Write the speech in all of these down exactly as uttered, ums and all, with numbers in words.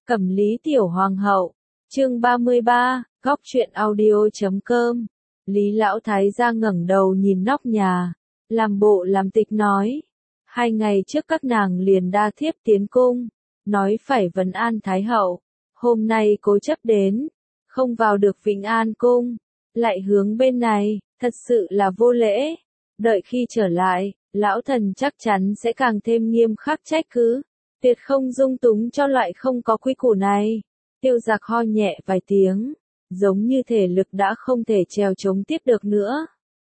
Cẩm Lý Tiểu Hoàng hậu, chương ba mươi ba, góc truyện audio chấm com. Lý Lão Thái gia ngẩng đầu nhìn nóc nhà, làm bộ làm tịch nói. Hai ngày trước các nàng liền đa thiếp tiến cung, nói phải vấn an Thái hậu. Hôm nay cố chấp đến, không vào được Vĩnh An cung, lại hướng bên này, thật sự là vô lễ. Đợi khi trở lại, lão thần chắc chắn sẽ càng thêm nghiêm khắc trách cứ, tuyệt không dung túng cho loại không có quy củ này. Tiêu Giặc ho nhẹ vài tiếng, giống như thể lực đã không thể trèo chống tiếp được nữa.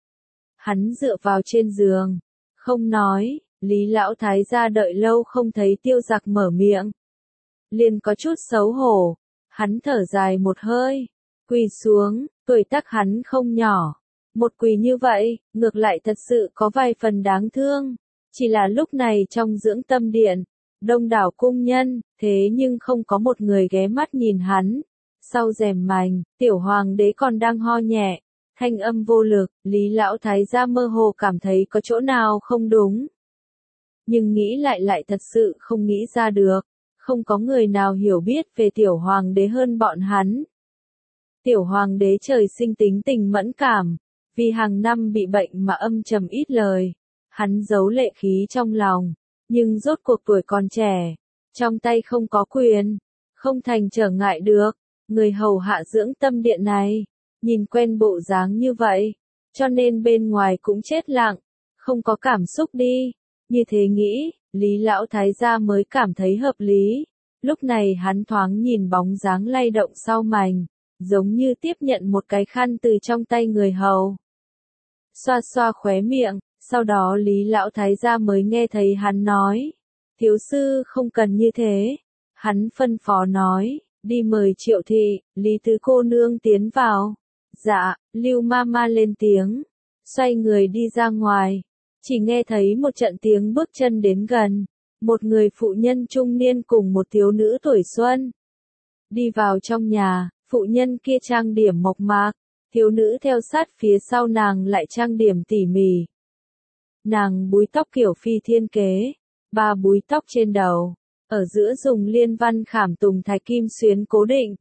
Hắn dựa vào trên giường, không nói. Lý Lão Thái gia đợi lâu không thấy Tiêu Giặc mở miệng, liền có chút xấu hổ. Hắn thở dài một hơi, quỳ xuống. Tuổi tác hắn không nhỏ, một quỳ như vậy, ngược lại thật sự có vài phần đáng thương. Chỉ là lúc này trong dưỡng tâm điện, đông đảo cung nhân, thế nhưng không có một người ghé mắt nhìn hắn. Sau rèm mành, tiểu hoàng đế còn đang ho nhẹ, thanh âm vô lực. Lý Lão Thái gia mơ hồ cảm thấy có chỗ nào không đúng, nhưng nghĩ lại lại thật sự không nghĩ ra được. Không có người nào hiểu biết về tiểu hoàng đế hơn bọn hắn. Tiểu hoàng đế trời sinh tính tình mẫn cảm, vì hàng năm bị bệnh mà âm trầm ít lời. Hắn giấu lệ khí trong lòng, nhưng rốt cuộc tuổi còn trẻ, trong tay không có quyền, không thành trở ngại được. Người hầu hạ dưỡng tâm điện này, nhìn quen bộ dáng như vậy, cho nên bên ngoài cũng chết lặng, không có cảm xúc đi. Như thế nghĩ, Lý Lão Thái gia mới cảm thấy hợp lý. Lúc này hắn thoáng nhìn bóng dáng lay động sau mành, giống như tiếp nhận một cái khăn từ trong tay người hầu. Xoa xoa khóe miệng, sau đó Lý Lão Thái gia mới nghe thấy hắn nói. Thiếu sư không cần như thế. Hắn phân phó nói, đi mời Triệu thị, Lý tứ cô nương tiến vào. Dạ, Lưu Mama lên tiếng, xoay người đi ra ngoài. Chỉ nghe thấy một trận tiếng bước chân đến gần, một người phụ nhân trung niên cùng một thiếu nữ tuổi xuân. Đi vào trong nhà, phụ nhân kia trang điểm mộc mạc, thiếu nữ theo sát phía sau nàng lại trang điểm tỉ mỉ. Nàng búi tóc kiểu phi thiên kế, ba búi tóc trên đầu, ở giữa dùng liên văn khảm tùng thạch kim xuyến cố định.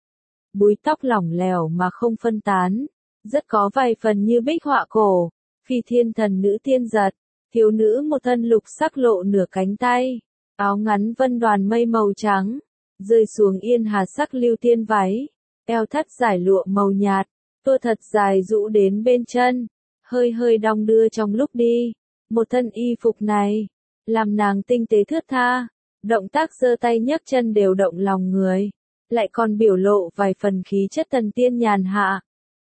Búi tóc lỏng lẻo mà không phân tán, rất có vài phần như bích họa cổ. Phi thiên thần nữ tiên giật, thiếu nữ một thân lục sắc lộ nửa cánh tay, áo ngắn vân đoàn mây màu trắng, rơi xuống yên hà sắc lưu tiên váy, eo thắt giải lụa màu nhạt, tua thật dài rũ đến bên chân, hơi hơi đong đưa trong lúc đi. Một thân y phục này, làm nàng tinh tế thướt tha, động tác giơ tay nhấc chân đều động lòng người, lại còn biểu lộ vài phần khí chất thần tiên nhàn hạ,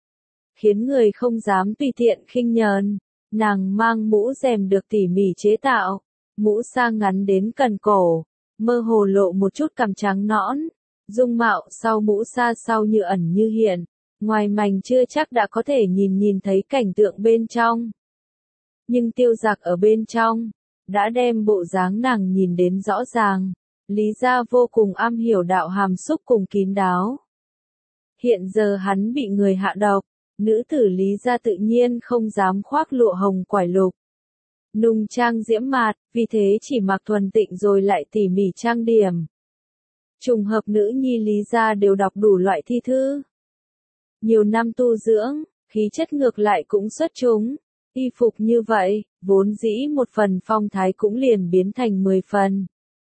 khiến người không dám tùy tiện khinh nhờn. Nàng mang mũ rèm được tỉ mỉ chế tạo, mũ sa ngắn đến cần cổ, mơ hồ lộ một chút cằm trắng nõn, dung mạo sau mũ sa sau như ẩn như hiện, ngoài mành chưa chắc đã có thể nhìn nhìn thấy cảnh tượng bên trong. Nhưng Tiêu Giặc ở bên trong, đã đem bộ dáng nàng nhìn đến rõ ràng. Lý gia vô cùng am hiểu đạo hàm xúc cùng kín đáo. Hiện giờ hắn bị người hạ độc, nữ tử Lý gia tự nhiên không dám khoác lụa hồng quải lục, nung trang diễm mạt, vì thế chỉ mặc thuần tịnh rồi lại tỉ mỉ trang điểm. Trùng hợp nữ nhi Lý gia đều đọc đủ loại thi thư, nhiều năm tu dưỡng, khí chất ngược lại cũng xuất chúng. Y phục như vậy, vốn dĩ một phần phong thái cũng liền biến thành mười phần.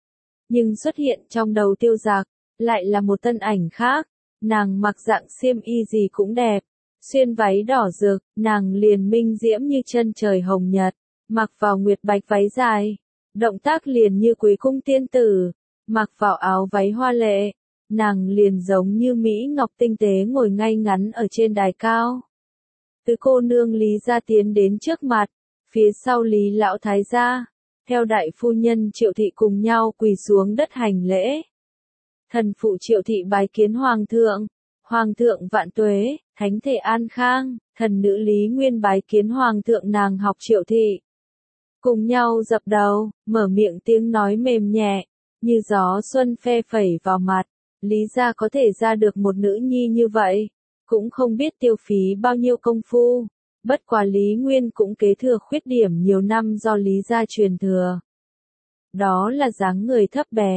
Nhưng xuất hiện trong đầu Tiêu Giặc, lại là một thân ảnh khác. Nàng mặc dạng xiêm y gì cũng đẹp, xuyên váy đỏ rực, nàng liền minh diễm như chân trời hồng nhật, mặc vào nguyệt bạch váy dài, động tác liền như quý cung tiên tử, mặc vào áo váy hoa lệ, nàng liền giống như mỹ ngọc tinh tế ngồi ngay ngắn ở trên đài cao. Tứ cô nương Lý gia tiến đến trước mặt, phía sau Lý Lão Thái gia, theo đại phu nhân Triệu thị cùng nhau quỳ xuống đất hành lễ. Thần phụ Triệu thị bái kiến hoàng thượng. Hoàng thượng vạn tuế, thánh thể an khang. Thần nữ Lý Nguyên bái kiến hoàng thượng, nàng học Triệu thị. Cùng nhau dập đầu, mở miệng tiếng nói mềm nhẹ, như gió xuân phe phẩy vào mặt. Lý gia có thể ra được một nữ nhi như vậy, cũng không biết tiêu phí bao nhiêu công phu. Bất quá Lý Nguyên cũng kế thừa khuyết điểm nhiều năm do Lý gia truyền thừa. Đó là dáng người thấp bé,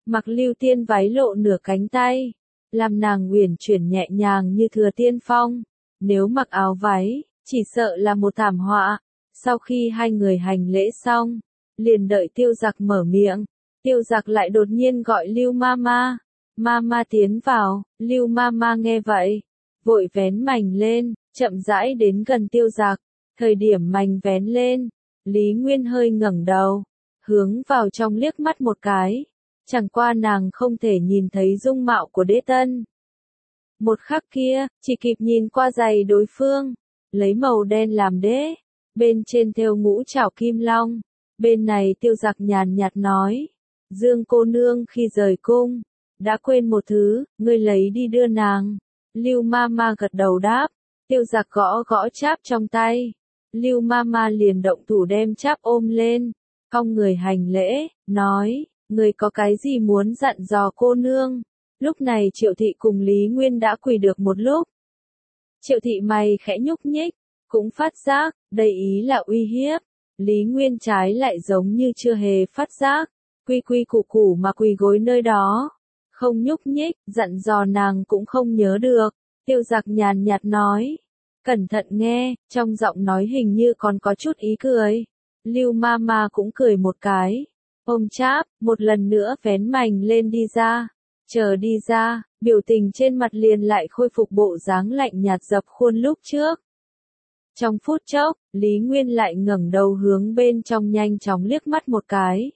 mặc lưu tiên váy lộ nửa cánh tay, làm nàng uyển chuyển nhẹ nhàng như thừa tiên phong. Nếu mặc áo váy, chỉ sợ là một thảm họa. Sau khi hai người hành lễ xong, liền đợi Tiêu Giặc mở miệng. Tiêu Giặc lại đột nhiên gọi Lưu Mama. Mama tiến vào, Lưu Mama nghe vậy, vội vén mành lên, chậm rãi đến gần Tiêu Giặc. Thời điểm mành vén lên, Lý Nguyên hơi ngẩng đầu, hướng vào trong liếc mắt một cái. Chẳng qua nàng không thể nhìn thấy dung mạo của Đế Tân. Một khắc kia, chỉ kịp nhìn qua giày đối phương, lấy màu đen làm đế, bên trên thêu ngũ trảo kim long. Bên này Tiêu Giặc nhàn nhạt nói, Dương cô nương khi rời cung, đã quên một thứ, ngươi lấy đi đưa nàng. Lưu Mama gật đầu đáp, Tiêu Giặc gõ gõ cháp trong tay. Lưu Mama liền động thủ đem cháp ôm lên, cong người hành lễ, nói, người có cái gì muốn dặn dò cô nương. Lúc này Triệu Thị cùng Lý Nguyên đã quỳ được một lúc. Triệu Thị mày khẽ nhúc nhích, cũng phát giác, đây ý là uy hiếp. Lý Nguyên trái lại giống như chưa hề phát giác, quy quy củ củ mà quỳ gối nơi đó. Không nhúc nhích, dặn dò nàng cũng không nhớ được. Tiêu Giặc nhàn nhạt nói, cẩn thận nghe, trong giọng nói hình như còn có chút ý cười. Lưu Mama cũng cười một cái, ôm cháp, một lần nữa vén mành lên đi ra. Chờ đi ra, biểu tình trên mặt liền lại khôi phục bộ dáng lạnh nhạt dập khuôn lúc trước. Trong phút chốc, Lý Nguyên lại ngẩng đầu hướng bên trong nhanh chóng liếc mắt một cái.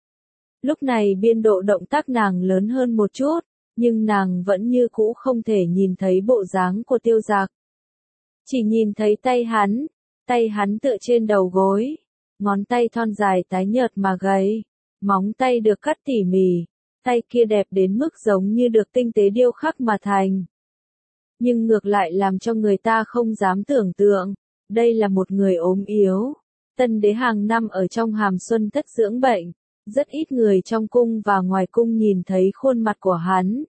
Lúc này biên độ động tác nàng lớn hơn một chút, nhưng nàng vẫn như cũ không thể nhìn thấy bộ dáng của Tiêu Giặc. Chỉ nhìn thấy tay hắn, tay hắn tựa trên đầu gối, ngón tay thon dài tái nhợt mà gầy, móng tay được cắt tỉ mỉ, tay kia đẹp đến mức giống như được tinh tế điêu khắc mà thành. Nhưng ngược lại làm cho người ta không dám tưởng tượng, đây là một người ốm yếu. Tân đế hàng năm ở trong hàm xuân thất dưỡng bệnh, rất ít người trong cung và ngoài cung nhìn thấy khuôn mặt của hắn.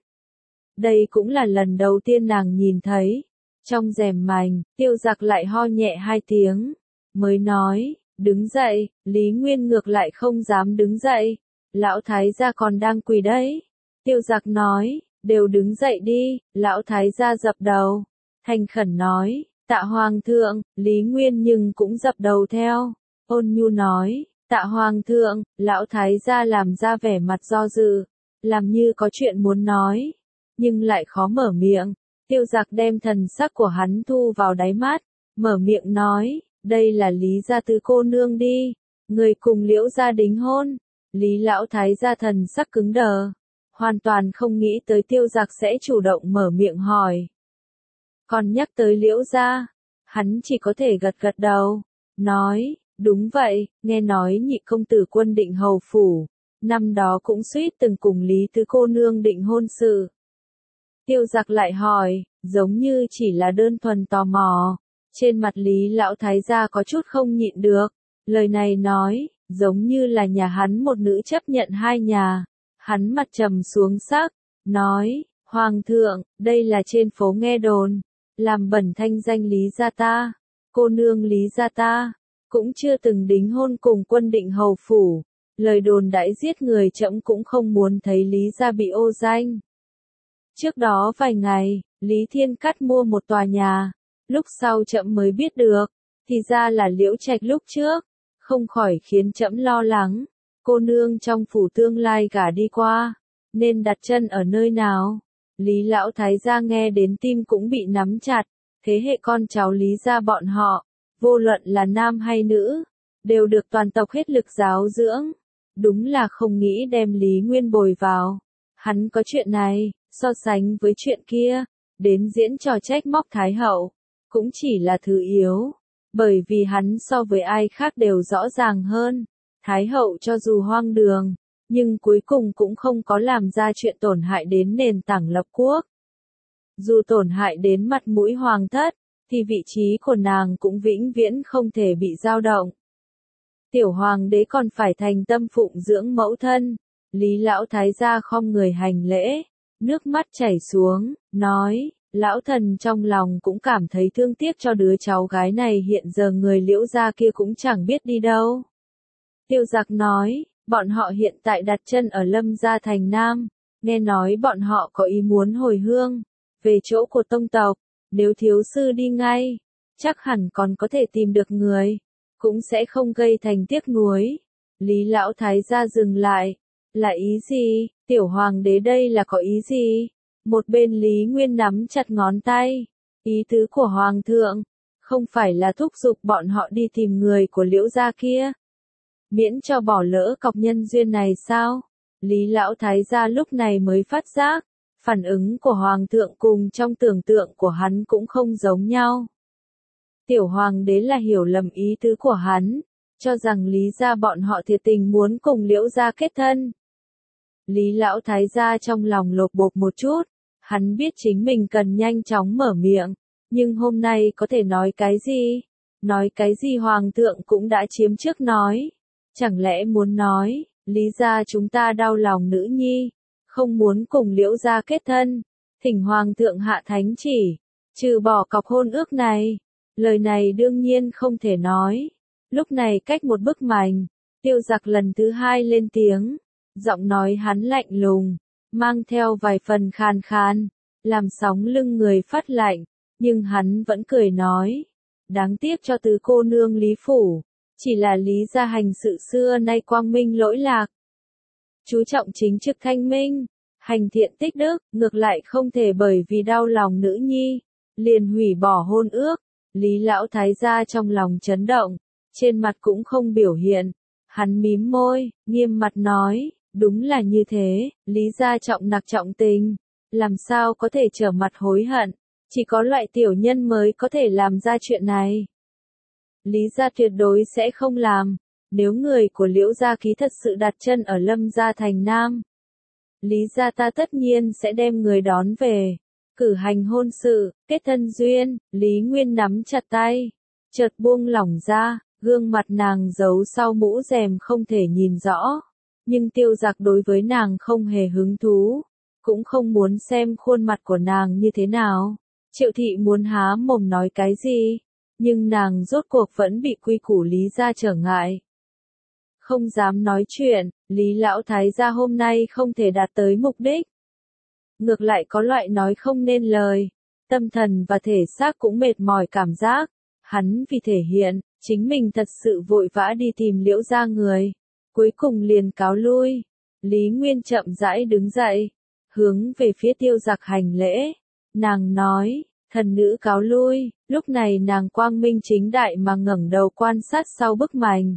Đây cũng là lần đầu tiên nàng nhìn thấy. Trong rèm mành, Tiêu Giặc lại ho nhẹ hai tiếng, mới nói, đứng dậy. Lý Nguyên ngược lại không dám đứng dậy, lão thái gia còn đang quỳ đấy. Tiêu Giặc nói, đều đứng dậy đi. Lão thái gia dập đầu, thành khẩn nói, tạ hoàng thượng. Lý Nguyên nhưng cũng dập đầu theo, ôn nhu nói, tạ hoàng thượng. Lão thái gia làm ra vẻ mặt do dự, làm như có chuyện muốn nói, nhưng lại khó mở miệng. Tiêu Giặc đem thần sắc của hắn thu vào đáy mắt, mở miệng nói, đây là Lý gia tứ cô nương đi, người cùng Liễu gia đính hôn. Lý lão thái gia thần sắc cứng đờ, hoàn toàn không nghĩ tới Tiêu Giặc sẽ chủ động mở miệng hỏi. Còn nhắc tới Liễu gia, hắn chỉ có thể gật gật đầu, nói, đúng vậy, nghe nói nhị công tử Quân Định hầu phủ, năm đó cũng suýt từng cùng Lý tứ cô nương định hôn sự. Tiêu Giặc lại hỏi, giống như chỉ là đơn thuần tò mò. Trên mặt Lý lão thái gia có chút không nhịn được, lời này nói, giống như là nhà hắn một nữ chấp nhận hai nhà. Hắn mặt trầm xuống sắc, nói, Hoàng thượng, đây là trên phố nghe đồn, làm bẩn thanh danh Lý gia ta. Cô nương Lý gia ta, cũng chưa từng đính hôn cùng Quân Định hầu phủ. Lời đồn đãi giết người trẫm cũng không muốn thấy Lý gia bị ô danh. Trước đó vài ngày, Lý Thiên Cát mua một tòa nhà, lúc sau trẫm mới biết được, thì ra là Liễu Trạch lúc trước, không khỏi khiến trẫm lo lắng. Cô nương trong phủ tương lai gả đi qua, nên đặt chân ở nơi nào? Lý lão thái gia nghe đến tim cũng bị nắm chặt, thế hệ con cháu Lý gia bọn họ, vô luận là nam hay nữ, đều được toàn tộc hết lực giáo dưỡng. Đúng là không nghĩ đem Lý Nguyên bồi vào. Hắn có chuyện này, so sánh với chuyện kia, đến diễn trò trách móc Thái hậu, cũng chỉ là thứ yếu, bởi vì hắn so với ai khác đều rõ ràng hơn. Thái hậu cho dù hoang đường, nhưng cuối cùng cũng không có làm ra chuyện tổn hại đến nền tảng lập quốc. Dù tổn hại đến mặt mũi hoàng thất, thì vị trí của nàng cũng vĩnh viễn không thể bị dao động. Tiểu hoàng đế còn phải thành tâm phụng dưỡng mẫu thân. Lý lão thái gia khom người hành lễ, nước mắt chảy xuống, nói, lão thần trong lòng cũng cảm thấy thương tiếc cho đứa cháu gái này, hiện giờ người Liễu gia kia cũng chẳng biết đi đâu. Tiêu Giặc nói, Bọn họ hiện tại đặt chân ở Lâm Gia thành Nam, nghe nói bọn họ có ý muốn hồi hương, về chỗ của tông tộc, nếu thiếu sư đi ngay, chắc hẳn còn có thể tìm được người, cũng sẽ không gây thành tiếc nuối. Lý lão thái gia dừng lại, là ý gì, tiểu hoàng đế đây là có ý gì? Một bên Lý Nguyên nắm chặt ngón tay, ý tứ của hoàng thượng, không phải là thúc giục bọn họ đi tìm người của Liễu gia kia, miễn cho bỏ lỡ cọc nhân duyên này sao? Lý lão thái gia lúc này mới phát giác, phản ứng của hoàng thượng cùng trong tưởng tượng của hắn cũng không giống nhau. Tiểu hoàng đế là hiểu lầm ý tứ của hắn, cho rằng Lý gia bọn họ thiệt tình muốn cùng Liễu gia kết thân. Lý lão thái gia trong lòng lột bột một chút, hắn biết chính mình cần nhanh chóng mở miệng, nhưng hôm nay có thể nói cái gì? Nói cái gì hoàng thượng cũng đã chiếm trước nói. Chẳng lẽ muốn nói, Lý gia chúng ta đau lòng nữ nhi, không muốn cùng Liễu gia kết thân, thỉnh hoàng thượng hạ thánh chỉ, trừ bỏ cọc hôn ước này. Lời này đương nhiên không thể nói. Lúc này cách một bức mành, Tiêu Giặc lần thứ hai lên tiếng, giọng nói hắn lạnh lùng, mang theo vài phần khàn khàn, làm sóng lưng người phát lạnh, nhưng hắn vẫn cười nói, đáng tiếc cho tứ cô nương Lý phủ, chỉ là Lý gia hành sự xưa nay quang minh lỗi lạc, chú trọng chính trực thanh minh, hành thiện tích đức, ngược lại không thể bởi vì đau lòng nữ nhi, liền hủy bỏ hôn ước. Lý lão thái gia trong lòng chấn động, trên mặt cũng không biểu hiện, hắn mím môi, nghiêm mặt nói, đúng là như thế, Lý gia trọng nặc trọng tình, làm sao có thể trở mặt hối hận, chỉ có loại tiểu nhân mới có thể làm ra chuyện này. Lý gia tuyệt đối sẽ không làm, nếu người của Liễu gia ký thật sự đặt chân ở Lâm gia thành Nam. Lý gia ta tất nhiên sẽ đem người đón về, cử hành hôn sự, kết thân duyên. Lý Nguyên nắm chặt tay, chợt buông lỏng ra, gương mặt nàng giấu sau mũ rèm không thể nhìn rõ, nhưng Tiêu Giặc đối với nàng không hề hứng thú, cũng không muốn xem khuôn mặt của nàng như thế nào. Triệu thị muốn há mồm nói cái gì, nhưng nàng rốt cuộc vẫn bị quy củ Lý gia trở ngại, không dám nói chuyện. Lý lão thái gia hôm nay không thể đạt tới mục đích, ngược lại có loại nói không nên lời, tâm thần và thể xác cũng mệt mỏi cảm giác. Hắn vì thể hiện, chính mình thật sự vội vã đi tìm Liễu gia người, cuối cùng liền cáo lui. Lý Nguyên chậm rãi đứng dậy, hướng về phía Tiêu Giặc hành lễ, nàng nói, thần nữ cáo lui. Lúc này nàng quang minh chính đại mà ngẩng đầu quan sát sau bức mành,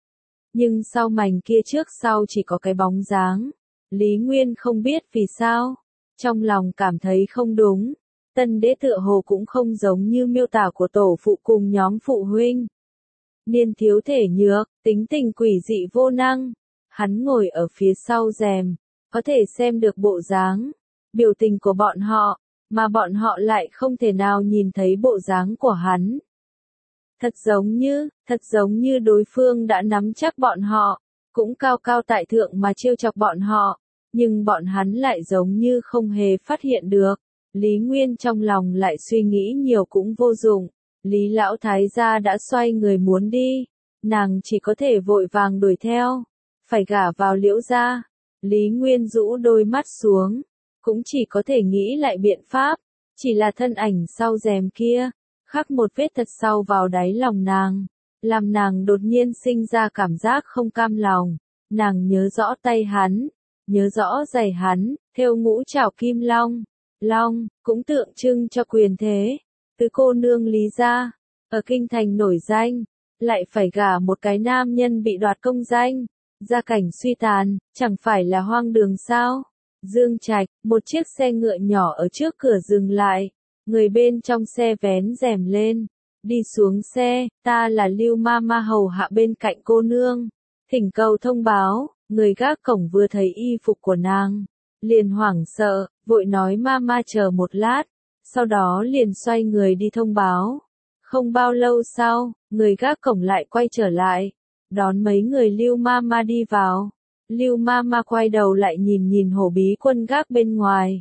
nhưng sau mành kia trước sau chỉ có cái bóng dáng. Lý Nguyên không biết vì sao, trong lòng cảm thấy không đúng, tân đế tựa hồ cũng không giống như miêu tả của tổ phụ cùng nhóm phụ huynh. Niên thiếu thể nhược, tính tình quỷ dị vô năng, hắn ngồi ở phía sau rèm, có thể xem được bộ dáng, biểu tình của bọn họ, mà bọn họ lại không thể nào nhìn thấy bộ dáng của hắn. Thật giống như, thật giống như đối phương đã nắm chắc bọn họ, cũng cao cao tại thượng mà trêu chọc bọn họ, nhưng bọn hắn lại giống như không hề phát hiện được. Lý Nguyên trong lòng lại suy nghĩ nhiều cũng vô dụng, Lý lão thái gia đã xoay người muốn đi, nàng chỉ có thể vội vàng đuổi theo, phải gả vào Liễu gia. Lý Nguyên rũ đôi mắt xuống, cũng chỉ có thể nghĩ lại biện pháp, chỉ là thân ảnh sau rèm kia, khắc một vết thật sâu vào đáy lòng nàng, làm nàng đột nhiên sinh ra cảm giác không cam lòng. Nàng nhớ rõ tay hắn, nhớ rõ giày hắn, thêu ngũ trảo kim long, long, cũng tượng trưng cho quyền thế. Tứ cô nương Lý gia, ở kinh thành nổi danh, lại phải gả một cái nam nhân bị đoạt công danh, gia cảnh suy tàn, chẳng phải là hoang đường sao? Dương Trạch, một chiếc xe ngựa nhỏ ở trước cửa dừng lại, người bên trong xe vén rèm lên, đi xuống xe, ta là Lưu Mama hầu hạ bên cạnh cô nương, thỉnh cầu thông báo. Người gác cổng vừa thấy y phục của nàng, liền hoảng sợ, vội nói Mama chờ một lát, sau đó liền xoay người đi thông báo. Không bao lâu sau, người gác cổng lại quay trở lại, đón mấy người Lưu Mama đi vào. Lưu Mama quay đầu lại nhìn nhìn hổ bí quân gác bên ngoài.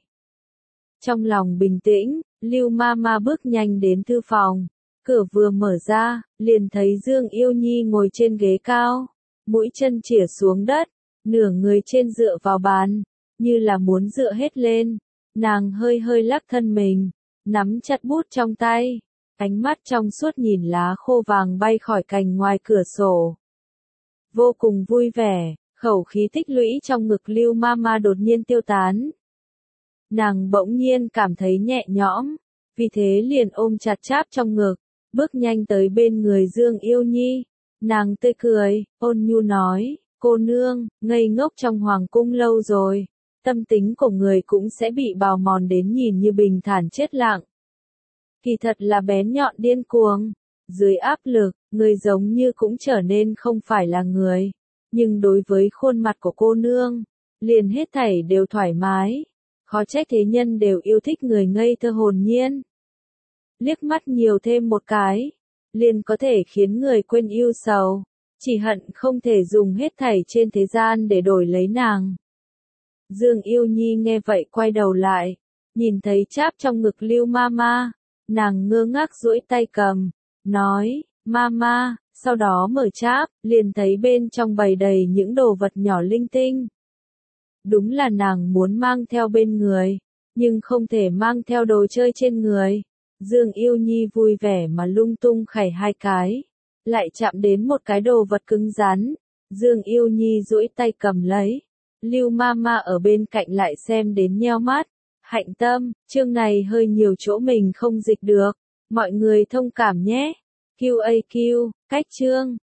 Trong lòng bình tĩnh, Lưu Mama bước nhanh đến thư phòng, cửa vừa mở ra, liền thấy Dương Yêu Nhi ngồi trên ghế cao, mũi chân chĩa xuống đất, nửa người trên dựa vào bàn, như là muốn dựa hết lên. Nàng hơi hơi lắc thân mình, nắm chặt bút trong tay, ánh mắt trong suốt nhìn lá khô vàng bay khỏi cành ngoài cửa sổ. Vô cùng vui vẻ, khẩu khí tích lũy trong ngực Lưu Mama đột nhiên tiêu tán. Nàng bỗng nhiên cảm thấy nhẹ nhõm, vì thế liền ôm chặt Tráp trong ngực, bước nhanh tới bên người Dương Yêu Nhi. Nàng tươi cười, ôn nhu nói, cô nương, ngây ngốc trong hoàng cung lâu rồi, tâm tính của người cũng sẽ bị bào mòn đến nhìn như bình thản chết lặng. Kỳ thật là bén nhọn điên cuồng, dưới áp lực, người giống như cũng trở nên không phải là người, nhưng đối với khuôn mặt của cô nương, liền hết thảy đều thoải mái, khó trách thế nhân đều yêu thích người ngây thơ hồn nhiên. Liếc mắt nhiều thêm một cái, liền có thể khiến người quên yêu sầu, chỉ hận không thể dùng hết thảy trên thế gian để đổi lấy nàng. Dương Yêu Nhi nghe vậy quay đầu lại, nhìn thấy Tráp trong ngực Lưu Mama, nàng ngơ ngác duỗi tay cầm, nói, Mama, sau đó mở Tráp, liền thấy bên trong bày đầy những đồ vật nhỏ linh tinh. Đúng là nàng muốn mang theo bên người, nhưng không thể mang theo đồ chơi trên người. Dương Yêu Nhi vui vẻ mà lung tung khẩy hai cái, lại chạm đến một cái đồ vật cứng rắn. Dương Yêu Nhi duỗi tay cầm lấy, Lưu Mama ở bên cạnh lại xem đến nheo mắt. Hạnh tâm, chương này hơi nhiều chỗ mình không dịch được, mọi người thông cảm nhé. quy a quy, cách chương.